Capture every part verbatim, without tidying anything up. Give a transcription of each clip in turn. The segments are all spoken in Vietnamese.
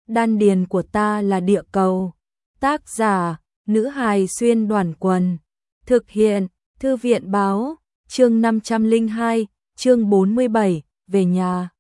đan điền của ta là địa cầu. Tác giả, nữ hài xuyên đoàn quần. Thực hiện, thư viện báo, chương năm trăm lẻ hai, chương bốn mươi bảy, về nhà.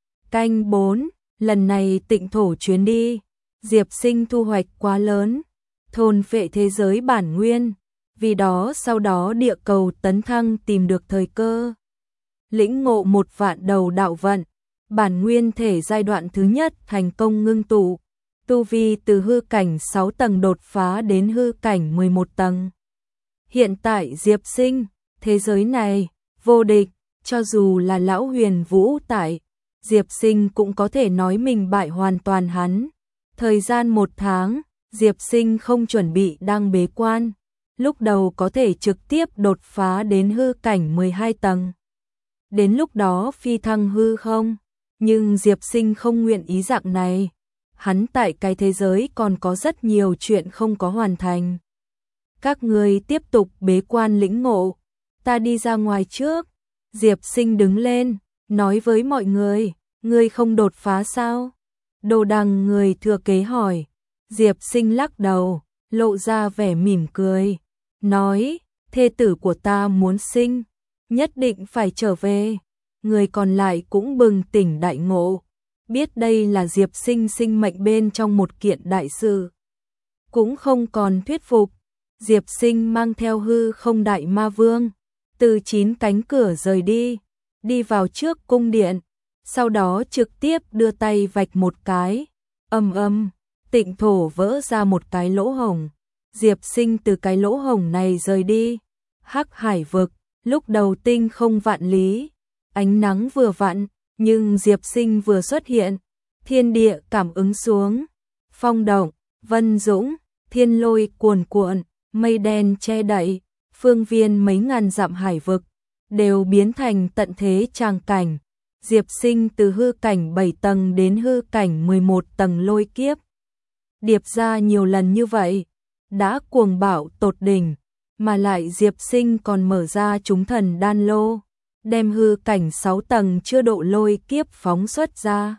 Canh bốn, lần này tịnh thổ chuyến đi, Diệp Sinh thu hoạch quá lớn, thôn phệ thế giới bản nguyên, vì đó sau đó địa cầu tấn thăng tìm được thời cơ. Lĩnh ngộ một vạn đầu đạo vận, bản nguyên thể giai đoạn thứ nhất thành công ngưng tụ, tu vi từ hư cảnh sáu tầng đột phá đến hư cảnh mười một tầng. Hiện tại Diệp Sinh, thế giới này, vô địch, cho dù là lão Huyền Vũ tại, Diệp Sinh cũng có thể nói mình bại hoàn toàn hắn. Thời gian một tháng, Diệp Sinh không chuẩn bị đang bế quan, lúc đầu có thể trực tiếp đột phá đến hư cảnh mười hai tầng. Đến lúc đó phi thăng hư không, nhưng Diệp Sinh không nguyện ý dạng này. Hắn tại cái thế giới còn có rất nhiều chuyện không có hoàn thành. Các người tiếp tục bế quan lĩnh ngộ, ta đi ra ngoài trước. Diệp Sinh đứng lên, nói với mọi người, ngươi không đột phá sao? Đồ Đằng người thừa kế hỏi. Diệp Sinh lắc đầu, lộ ra vẻ mỉm cười, nói, thê tử của ta muốn sinh, nhất định phải trở về. Người còn lại cũng bừng tỉnh đại ngộ, biết đây là Diệp Sinh sinh mệnh bên trong một kiện đại sự. Cũng không còn thuyết phục, Diệp Sinh mang theo hư không đại ma vương, từ chín cánh cửa rời đi, đi vào trước cung điện, sau đó trực tiếp đưa tay vạch một cái, ầm ầm, tịnh thổ vỡ ra một cái lỗ hổng. Diệp Sinh từ cái lỗ hổng này rời đi. Hắc Hải vực, lúc đầu tinh không vạn lý, ánh nắng vừa vặn, nhưng Diệp Sinh vừa xuất hiện, thiên địa cảm ứng xuống, phong động, vân dũng, thiên lôi cuồn cuộn, mây đen che đậy, phương viên mấy ngàn dặm hải vực đều biến thành tận thế tràng cảnh. Diệp Sinh từ hư cảnh bảy tầng đến hư cảnh mười một tầng lôi kiếp, điệp ra nhiều lần như vậy, đã cuồng bạo tột đỉnh, mà lại Diệp Sinh còn mở ra chúng thần đan lô, đem hư cảnh sáu tầng chưa độ lôi kiếp phóng xuất ra.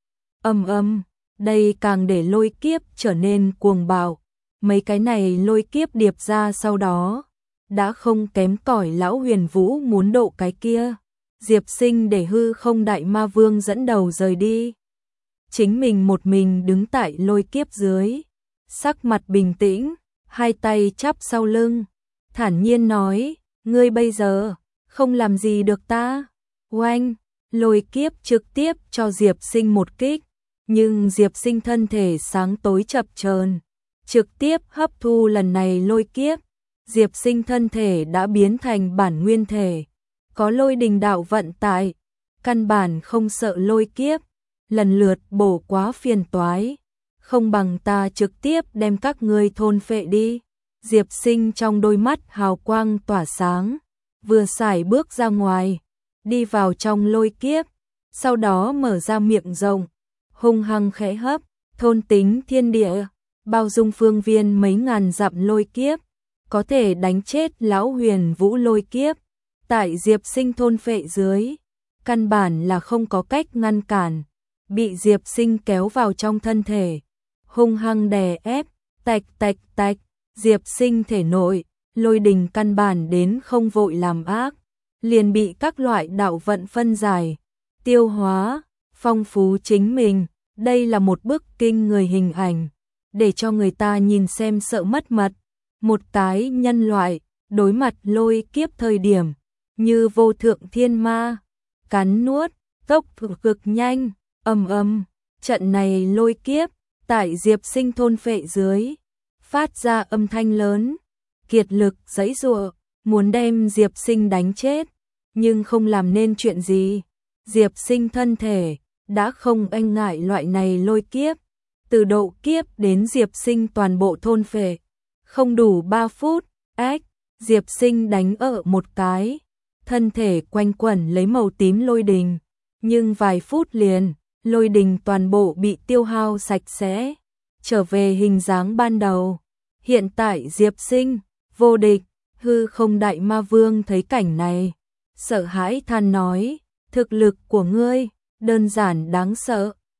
Âm âm, đây càng để lôi kiếp trở nên cuồng bạo. Mấy cái này lôi kiếp điệp ra sau đó, đã không kém cỏi lão Huyền Vũ muốn độ cái kia. Diệp Sinh để hư không đại ma vương dẫn đầu rời đi. Chính mình một mình đứng tại lôi kiếp dưới, sắc mặt bình tĩnh, hai tay chắp sau lưng, thản nhiên nói, ngươi bây giờ không làm gì được ta. Oanh, lôi kiếp trực tiếp cho Diệp Sinh một kích, nhưng Diệp Sinh thân thể sáng tối chập chờn, trực tiếp hấp thu lần này lôi kiếp. Diệp Sinh thân thể đã biến thành bản nguyên thể, có lôi đình đạo vận tại, căn bản không sợ lôi kiếp, lần lượt bổ quá phiền toái, không bằng ta trực tiếp đem các ngươi thôn phệ đi. Diệp Sinh trong đôi mắt hào quang tỏa sáng, vừa sải bước ra ngoài, đi vào trong lôi kiếp, sau đó mở ra miệng rộng, hung hăng khẽ hấp, thôn tính thiên địa, bao dung phương viên mấy ngàn dặm lôi kiếp, có thể đánh chết lão Huyền Vũ lôi kiếp. Tại Diệp Sinh thôn phệ dưới, căn bản là không có cách ngăn cản, bị Diệp Sinh kéo vào trong thân thể, hung hăng đè ép, tạch tạch tạch. Diệp Sinh thể nội, lôi đình căn bản đến không vội làm ác, liền bị các loại đạo vận phân giải, tiêu hóa, phong phú chính mình. Đây là một bức kinh người hình ảnh, để cho người ta nhìn xem sợ mất mật. Một cái nhân loại, đối mặt lôi kiếp thời điểm, như vô thượng thiên ma, cắn nuốt, tốc độ cực nhanh, ầm ầm, trận này lôi kiếp, tại Diệp Sinh thôn phệ dưới, phát ra âm thanh lớn, kiệt lực giãy giụa, muốn đem Diệp Sinh đánh chết, nhưng không làm nên chuyện gì. Diệp Sinh thân thể đã không e ngại loại này lôi kiếp, từ độ kiếp đến Diệp Sinh toàn bộ thôn phệ, không đủ ba phút, ách, Diệp Sinh đánh ở một cái, thân thể quanh quẩn lấy màu tím lôi đình, nhưng vài phút liền, lôi đình toàn bộ bị tiêu hao sạch sẽ, trở về hình dáng ban đầu. Hiện tại Diệp Sinh, vô địch, hư không đại ma vương thấy cảnh này, sợ hãi than nói, thực lực của ngươi, đơn giản đáng sợ.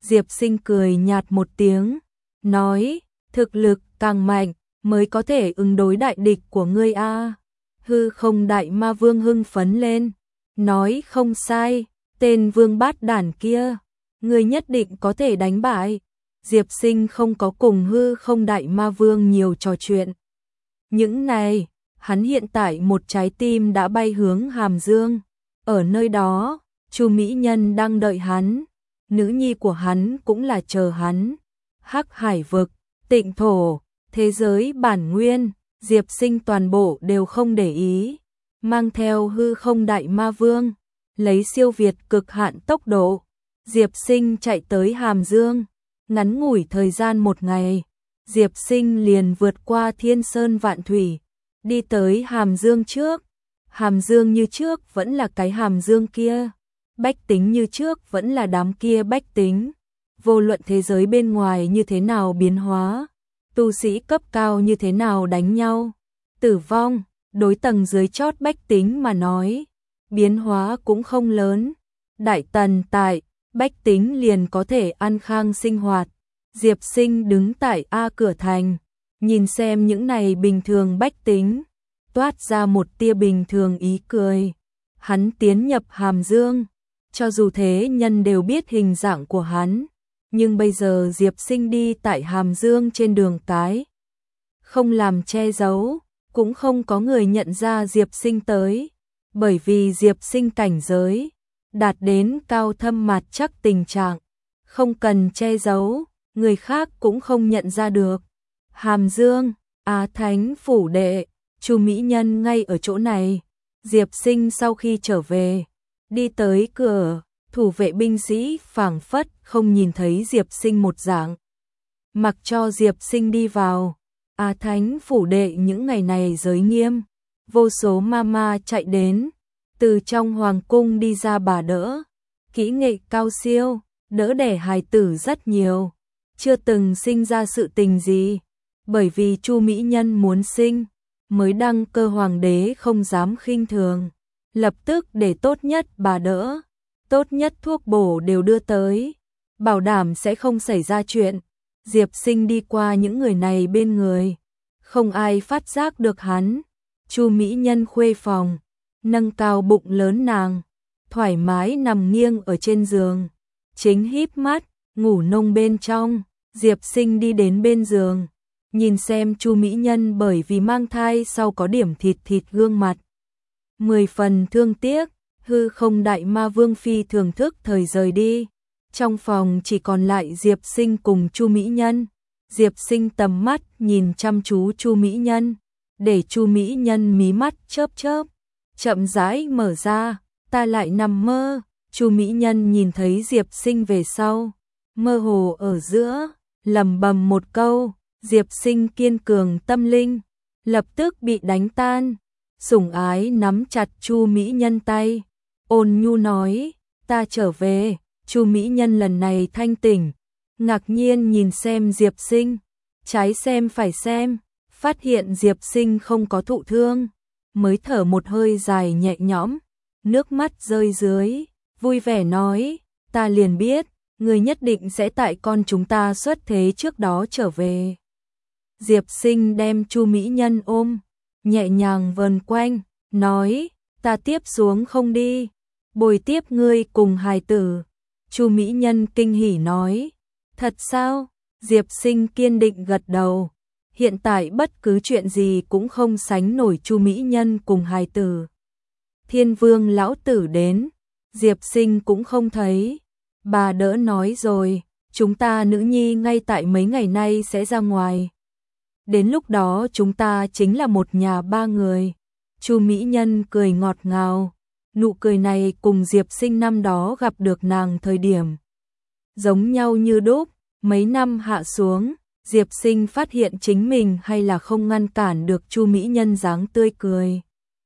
Diệp Sinh cười nhạt một tiếng, nói, thực lực càng mạnh mới có thể ứng đối đại địch của ngươi a. Hư Không Đại Ma Vương hưng phấn lên, nói không sai, tên vương bát đản kia, ngươi nhất định có thể đánh bại. Diệp Sinh không có cùng Hư Không Đại Ma Vương nhiều trò chuyện. Những này, hắn hiện tại một trái tim đã bay hướng Hàm Dương. Ở nơi đó, Chu Mỹ Nhân đang đợi hắn, nữ nhi của hắn cũng là chờ hắn. Hắc Hải vực, Tịnh thổ, thế giới bản nguyên, Diệp Sinh toàn bộ đều không để ý, mang theo Hư Không Đại Ma Vương, lấy siêu việt cực hạn tốc độ, Diệp Sinh chạy tới Hàm Dương. Ngắn ngủi thời gian một ngày, Diệp Sinh liền vượt qua thiên sơn vạn thủy, đi tới Hàm Dương trước. Hàm Dương như trước vẫn là cái Hàm Dương kia, bách tính như trước vẫn là đám kia bách tính. Vô luận thế giới bên ngoài như thế nào biến hóa, tu sĩ cấp cao như thế nào đánh nhau, tử vong, đối tầng dưới chót bách tính mà nói, biến hóa cũng không lớn. Đại tần tại, bách tính liền có thể an khang sinh hoạt. Diệp Sinh đứng tại A cửa thành, nhìn xem những này bình thường bách tính, toát ra một tia bình thường ý cười. Hắn tiến nhập Hàm Dương, cho dù thế nhân đều biết hình dạng của hắn, nhưng bây giờ Diệp Sinh đi tại Hàm Dương trên đường cái, không làm che giấu, cũng không có người nhận ra Diệp Sinh tới, bởi vì Diệp Sinh cảnh giới đạt đến cao thâm mặt chắc tình trạng, không cần che giấu, người khác cũng không nhận ra được. Hàm Dương, Á Thánh phủ đệ, Chu Mỹ Nhân ngay ở chỗ này. Diệp Sinh sau khi trở về, đi tới cửa, thủ vệ binh sĩ phảng phất không nhìn thấy Diệp Sinh một dạng, mặc cho Diệp Sinh đi vào. Á Thánh phủ đệ những ngày này giới nghiêm, vô số mama chạy đến, từ trong hoàng cung đi ra bà đỡ, kỹ nghệ cao siêu, đỡ đẻ hài tử rất nhiều, chưa từng sinh ra sự tình gì, bởi vì Chu Mỹ Nhân muốn sinh, mới đăng cơ hoàng đế không dám khinh thường, lập tức để tốt nhất bà đỡ, tốt nhất thuốc bổ đều đưa tới, bảo đảm sẽ không xảy ra chuyện. Diệp Sinh đi qua những người này bên người, không ai phát giác được hắn. Chu Mỹ Nhân khuê phòng, nâng cao bụng lớn nàng, thoải mái nằm nghiêng ở trên giường, chính híp mắt, ngủ nông bên trong. Diệp Sinh đi đến bên giường, nhìn xem Chu Mỹ Nhân bởi vì mang thai sau có điểm thịt thịt gương mặt. Mười phần thương tiếc, Hư Không Đại Ma Vương phi thường thức thời rời đi. Trong phòng chỉ còn lại Diệp Sinh cùng Chu Mỹ Nhân. Diệp Sinh tầm mắt nhìn chăm chú Chu Mỹ Nhân, để Chu Mỹ Nhân mí mắt chớp chớp, chậm rãi mở ra, ta lại nằm mơ. Chu Mỹ Nhân nhìn thấy Diệp Sinh về sau, mơ hồ ở giữa, lẩm bẩm một câu, Diệp Sinh kiên cường tâm linh, lập tức bị đánh tan. Sủng ái nắm chặt Chu Mỹ Nhân tay, ôn nhu nói, ta trở về. Chu Mỹ Nhân lần này thanh tỉnh, ngạc nhiên nhìn xem Diệp Sinh, trái xem phải xem, phát hiện Diệp Sinh không có thụ thương, mới thở một hơi dài nhẹ nhõm, nước mắt rơi dưới, vui vẻ nói, ta liền biết, người nhất định sẽ tại con chúng ta xuất thế trước đó trở về. Diệp Sinh đem Chu Mỹ Nhân ôm, nhẹ nhàng vờn quanh, nói, ta tiếp xuống không đi, bồi tiếp ngươi cùng hài tử. Chu Mỹ Nhân kinh hỉ nói, thật sao? Diệp Sinh kiên định gật đầu, hiện tại bất cứ chuyện gì cũng không sánh nổi Chu Mỹ Nhân cùng hài tử. Thiên Vương lão tử đến, Diệp Sinh cũng không thấy, bà đỡ nói rồi, chúng ta nữ nhi ngay tại mấy ngày nay sẽ ra ngoài. Đến lúc đó chúng ta chính là một nhà ba người. Chu Mỹ Nhân cười ngọt ngào, nụ cười này cùng Diệp Sinh năm đó gặp được nàng thời điểm giống nhau như đúc. Mấy năm hạ xuống, Diệp Sinh phát hiện chính mình hay là không ngăn cản được Chu Mỹ Nhân dáng tươi cười.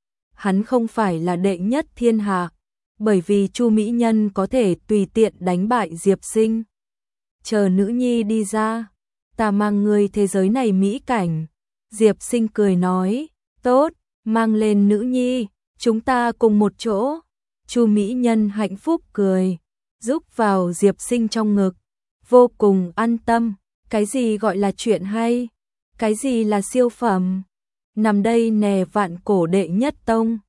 Hắn không phải là đệ nhất thiên hạ, bởi vì Chu Mỹ Nhân có thể tùy tiện đánh bại Diệp Sinh. Chờ nữ nhi đi ra, ta mang ngươi thế giới này mỹ cảnh. Diệp Sinh cười nói, tốt, mang lên nữ nhi, chúng ta cùng một chỗ. Chu Mỹ Nhân hạnh phúc cười, rúc vào Diệp Sinh trong ngực, vô cùng an tâm. Cái gì gọi là chuyện hay? Cái gì là siêu phẩm? Nằm đây nè, vạn cổ đệ nhất tông.